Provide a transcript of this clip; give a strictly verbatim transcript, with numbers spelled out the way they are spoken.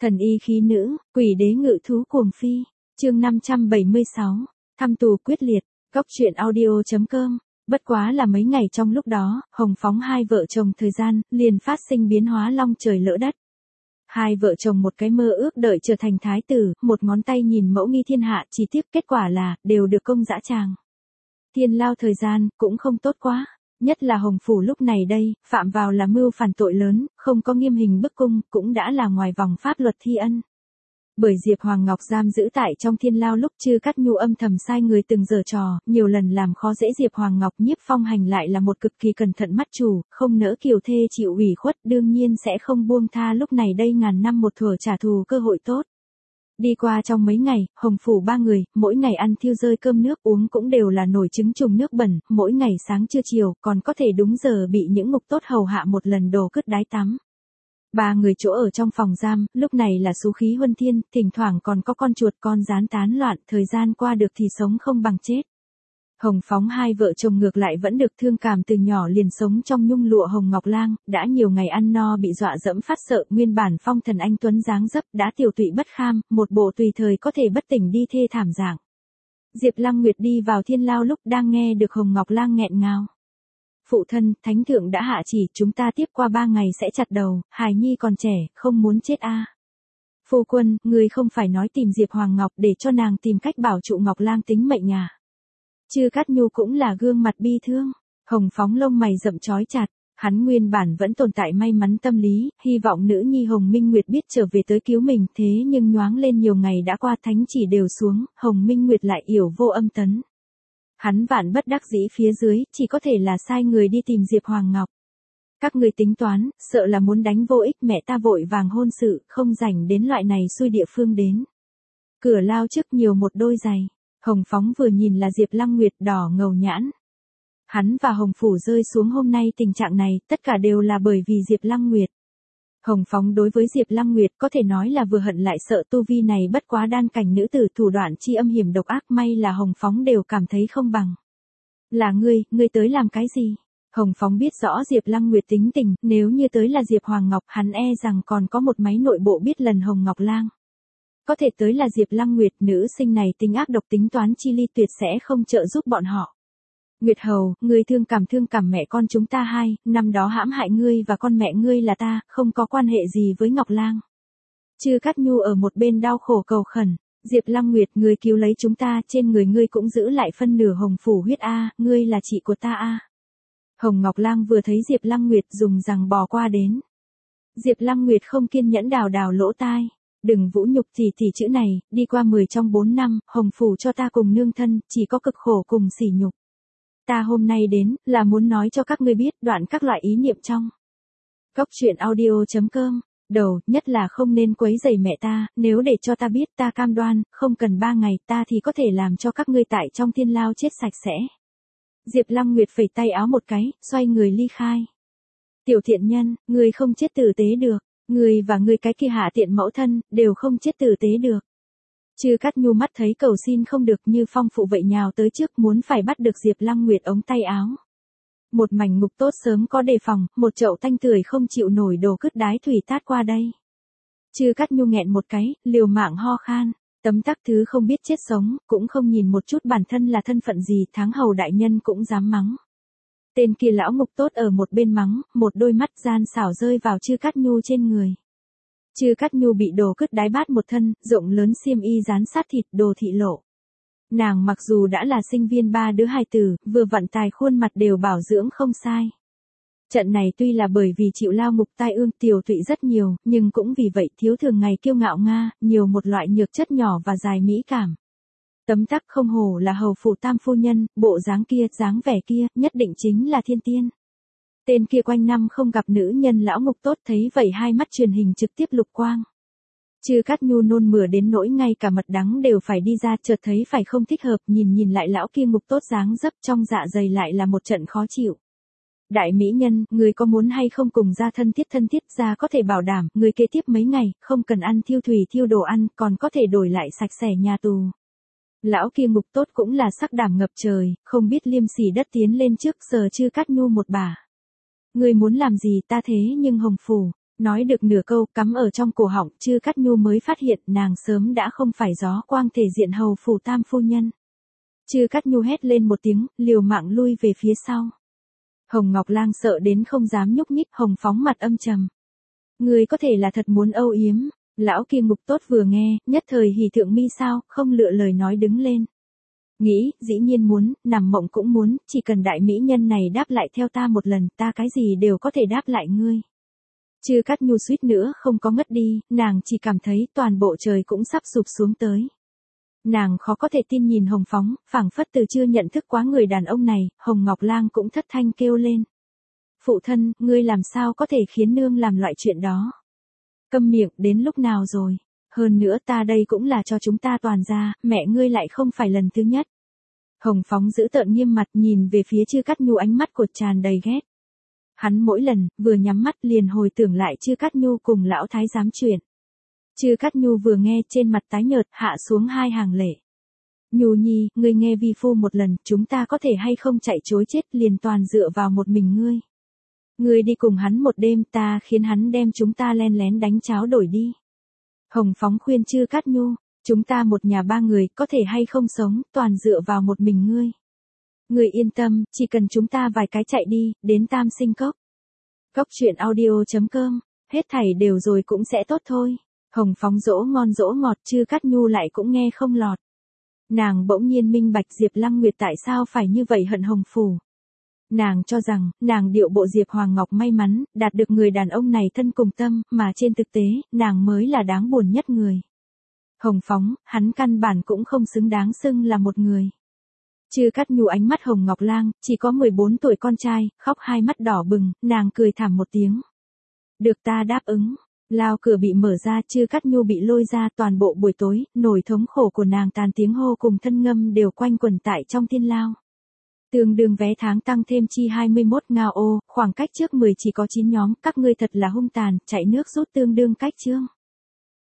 Thần y khí nữ, quỷ đế ngự thú cuồng phi. Chương năm trăm bảy mươi sáu, thăm tù quyết liệt. Góc truyện audio chấm com. Bất quá là mấy ngày trong lúc đó, Hồng Phóng hai vợ chồng thời gian, liền phát sinh biến hóa long trời lỡ đất. Hai vợ chồng một cái mơ ước đợi trở thành thái tử, một ngón tay nhìn mẫu nghi thiên hạ, chỉ tiếp kết quả là, đều được công dã tràng. Thiên lao thời gian, cũng không tốt quá. Nhất là Hồng Phủ lúc này đây, phạm vào là mưu phản tội lớn, không có nghiêm hình bức cung, cũng đã là ngoài vòng pháp luật thi ân. Bởi Diệp Hoàng Ngọc giam giữ tại trong thiên lao lúc Chư Cát Nhu âm thầm sai người từng giở trò, nhiều lần làm khó dễ Diệp Hoàng Ngọc. Nhiếp Phong Hành lại là một cực kỳ cẩn thận mắt chủ, không nỡ kiều thê chịu ủy khuất, đương nhiên sẽ không buông tha lúc này đây ngàn năm một thuở trả thù cơ hội tốt. Đi qua trong mấy ngày, Hồng Phủ ba người, mỗi ngày ăn thiêu rơi cơm nước uống cũng đều là nồi trứng trùng nước bẩn, mỗi ngày sáng trưa chiều, còn có thể đúng giờ bị những ngục tốt hầu hạ một lần đồ cứt đái tắm. Ba người chỗ ở trong phòng giam, lúc này là số khí huân thiên, thỉnh thoảng còn có con chuột con gián tán loạn, thời gian qua được thì sống không bằng chết. Hồng Phóng hai vợ chồng ngược lại vẫn được thương cảm, từ nhỏ liền sống trong nhung lụa hồng ngọc lang, đã nhiều ngày ăn no bị dọa dẫm phát sợ, nguyên bản phong thần anh tuấn dáng dấp đã tiểu tụy bất kham, một bộ tùy thời có thể bất tỉnh đi thê thảm dạng. Diệp Lăng Nguyệt đi vào thiên lao lúc đang nghe được Hồng Ngọc Lang nghẹn ngào. Phụ thân, thánh thượng đã hạ chỉ, chúng ta tiếp qua ba ngày sẽ chặt đầu, hài nhi còn trẻ, không muốn chết a. À. Phu quân, người không phải nói tìm Diệp Hoàng Ngọc để cho nàng tìm cách bảo trụ Ngọc Lang tính mệnh nhà. Chư Cát Nhu cũng là gương mặt bi thương. Hồng Phóng lông mày rậm chói chặt, hắn nguyên bản vẫn tồn tại may mắn tâm lý, hy vọng nữ nhi Hồng Minh Nguyệt biết trở về tới cứu mình, thế nhưng nhoáng lên nhiều ngày đã qua thánh chỉ đều xuống, Hồng Minh Nguyệt lại yểu vô âm tấn. Hắn vạn bất đắc dĩ phía dưới, chỉ có thể là sai người đi tìm Diệp Hoàng Ngọc. Các người tính toán, sợ là muốn đánh vô ích, mẹ ta vội vàng hôn sự, không rảnh đến loại này xui địa phương đến. Cửa lao trước nhiều một đôi giày. Hồng Phóng vừa nhìn là Diệp Lăng Nguyệt đỏ ngầu nhãn. Hắn và Hồng Phủ rơi xuống hôm nay tình trạng này, tất cả đều là bởi vì Diệp Lăng Nguyệt. Hồng Phóng đối với Diệp Lăng Nguyệt có thể nói là vừa hận lại sợ, tu vi này bất quá đan cảnh nữ tử, thủ đoạn chi âm hiểm độc ác, may là Hồng Phóng đều cảm thấy không bằng. Là ngươi, ngươi tới làm cái gì? Hồng Phóng biết rõ Diệp Lăng Nguyệt tính tình, nếu như tới là Diệp Hoàng Ngọc, hắn e rằng còn có một máy nội bộ biết lần Hồng Ngọc Lang. Có thể tới là Diệp Lăng Nguyệt, nữ sinh này tính ác độc, tính toán chi ly, tuyệt sẽ không trợ giúp bọn họ. Nguyệt Hầu, ngươi thương cảm thương cảm mẹ con chúng ta hai, năm đó hãm hại ngươi và con mẹ ngươi là ta, không có quan hệ gì với Ngọc Lang. Chư Cát Nhu ở một bên đau khổ cầu khẩn, Diệp Lăng Nguyệt, ngươi cứu lấy chúng ta, trên người ngươi cũng giữ lại phân nửa Hồng Phủ huyết a, ngươi là chị của ta a. Hồng Ngọc Lang vừa thấy Diệp Lăng Nguyệt dùng rằng bò qua đến. Diệp Lăng Nguyệt không kiên nhẫn đào đào lỗ tai. Đừng vũ nhục tỷ tỷ chữ này, đi qua mười trong bốn năm, Hồng Phủ cho ta cùng nương thân, chỉ có cực khổ cùng sỉ nhục. Ta hôm nay đến, là muốn nói cho các ngươi biết, đoạn các loại ý niệm trong. Góc truyện audio chấm com, đầu, nhất là không nên quấy rầy mẹ ta, nếu để cho ta biết, ta cam đoan, không cần ba ngày, ta thì có thể làm cho các ngươi tại trong thiên lao chết sạch sẽ. Diệp Lăng Nguyệt phẩy tay áo một cái, xoay người ly khai. Tiểu thiện nhân, người không chết tử tế được. Người và người cái kia hạ tiện mẫu thân, đều không chết tử tế được. Chư Cát Nhu mắt thấy cầu xin không được, như phong phụ vậy nhào tới trước, muốn phải bắt được Diệp Lăng Nguyệt ống tay áo. Một mảnh ngục tốt sớm có đề phòng, một chậu tanh tưởi không chịu nổi đồ cứt đái thủy tát qua đây. Chư Cát Nhu nghẹn một cái, liều mạng ho khan, tấm tắc thứ không biết chết sống, cũng không nhìn một chút bản thân là thân phận gì, Tháng Hầu đại nhân cũng dám mắng. Tên kia lão ngục tốt ở một bên mắng, một đôi mắt gian xảo rơi vào Chư Cát Nhu trên người. Chư Cát Nhu bị đồ cứt đái bát một thân, rộng lớn xiêm y dán sát thịt, đồ thị lộ. Nàng mặc dù đã là sinh viên ba đứa hài tử, vừa vặn tài khuôn mặt đều bảo dưỡng không sai. Trận này tuy là bởi vì chịu lao ngục tai ương, tiểu tụy rất nhiều, nhưng cũng vì vậy thiếu thường ngày kiêu ngạo Nga, nhiều một loại nhược chất nhỏ và dài mỹ cảm. Tấm tắc không hổ là hầu phủ tam phu nhân, bộ dáng kia, dáng vẻ kia, nhất định chính là thiên tiên. Tên kia quanh năm không gặp nữ nhân lão ngục tốt, thấy vậy hai mắt truyền hình trực tiếp lục quang. Chư Cát Nhu nôn mửa đến nỗi ngay cả mật đắng đều phải đi ra, chợt thấy phải không thích hợp, nhìn nhìn lại lão kia ngục tốt dáng dấp, trong dạ dày lại là một trận khó chịu. Đại mỹ nhân, người có muốn hay không cùng ra thân thiết thân thiết, ra có thể bảo đảm, người kế tiếp mấy ngày, không cần ăn thiêu thủy thiêu đồ ăn, còn có thể đổi lại sạch sẽ nhà tù. Lão kia ngục tốt cũng là sắc đảm ngập trời, không biết liêm sỉ đất tiến lên trước, sờ Chư Cát Nhu một bà. Người muốn làm gì ta thế nhưng Hồng Phủ, Nói được nửa câu cắm ở trong cổ họng, Chư Cát Nhu mới phát hiện nàng sớm đã không phải gió quang thể diện hầu phủ tam phu nhân. Chư Cát Nhu hét lên một tiếng, liều mạng lui về phía sau. Hồng Ngọc Lang sợ đến không dám nhúc nhích, Hồng Phóng mặt âm trầm. Người có thể là thật muốn âu yếm. Lão kia ngục tốt vừa nghe, nhất thời hỉ thượng mi sao, không lựa lời nói đứng lên. Nghĩ, dĩ nhiên muốn, nằm mộng cũng muốn, chỉ cần đại mỹ nhân này đáp lại theo ta một lần, ta cái gì đều có thể đáp lại ngươi. Chư Cát Nhu suýt nữa không có ngất đi, nàng chỉ cảm thấy toàn bộ trời cũng sắp sụp xuống tới. Nàng khó có thể tin nhìn Hồng Phóng, phảng phất từ chưa nhận thức quá người đàn ông này, Hồng Ngọc Lang cũng thất thanh kêu lên. Phụ thân, ngươi làm sao có thể khiến nương làm loại chuyện đó? Câm miệng, đến lúc nào rồi? Hơn nữa ta đây cũng là cho chúng ta toàn ra, mẹ ngươi lại không phải lần thứ nhất. Hồng Phóng giữ tợn nghiêm mặt nhìn về phía Chư Cát Nhu, ánh mắt của tràn đầy ghét. Hắn mỗi lần, vừa nhắm mắt liền hồi tưởng lại Chư Cát Nhu cùng lão thái giám chuyện. Chư Cát Nhu vừa nghe trên mặt tái nhợt, hạ xuống hai hàng lệ. Nhu nhi, ngươi nghe vi phu một lần, chúng ta có thể hay không chạy chối chết liền toàn dựa vào một mình ngươi. Ngươi đi cùng hắn một đêm, ta khiến hắn đem chúng ta len lén đánh cháo đổi đi. Hồng Phóng khuyên Chư Cát Nhu, chúng ta một nhà ba người, có thể hay không sống, toàn dựa vào một mình ngươi. Ngươi yên tâm, chỉ cần chúng ta vài cái chạy đi, đến Tam Sinh Cốc. Cốc truyện audio chấm com, hết thảy đều rồi cũng sẽ tốt thôi. Hồng Phóng dỗ ngon dỗ ngọt, Chư Cát Nhu lại cũng nghe không lọt. Nàng bỗng nhiên minh bạch Diệp Lăng Nguyệt tại sao phải như vậy hận Hồng phủ. Nàng cho rằng, nàng điệu bộ Diệp Hoàng Ngọc may mắn, đạt được người đàn ông này thân cùng tâm, mà trên thực tế, nàng mới là đáng buồn nhất người. Hồng Phóng, hắn căn bản cũng không xứng đáng xưng là một người. Chư Cát Nhu ánh mắt Hồng Ngọc Lang, chỉ có mười bốn tuổi con trai, khóc hai mắt đỏ bừng, nàng cười thảm một tiếng. Được ta đáp ứng. Lao cửa bị mở ra, Chư Cát Nhu bị lôi ra, toàn bộ buổi tối, nỗi thống khổ của nàng tàn tiếng hô cùng thân ngâm đều quanh quẩn tại trong thiên lao. Tương đương vé tháng tăng thêm chi hai mươi mốt ngao ô, khoảng cách trước mười chỉ có chín nhóm, các ngươi thật là hung tàn, chạy nước rút tương đương cách chương.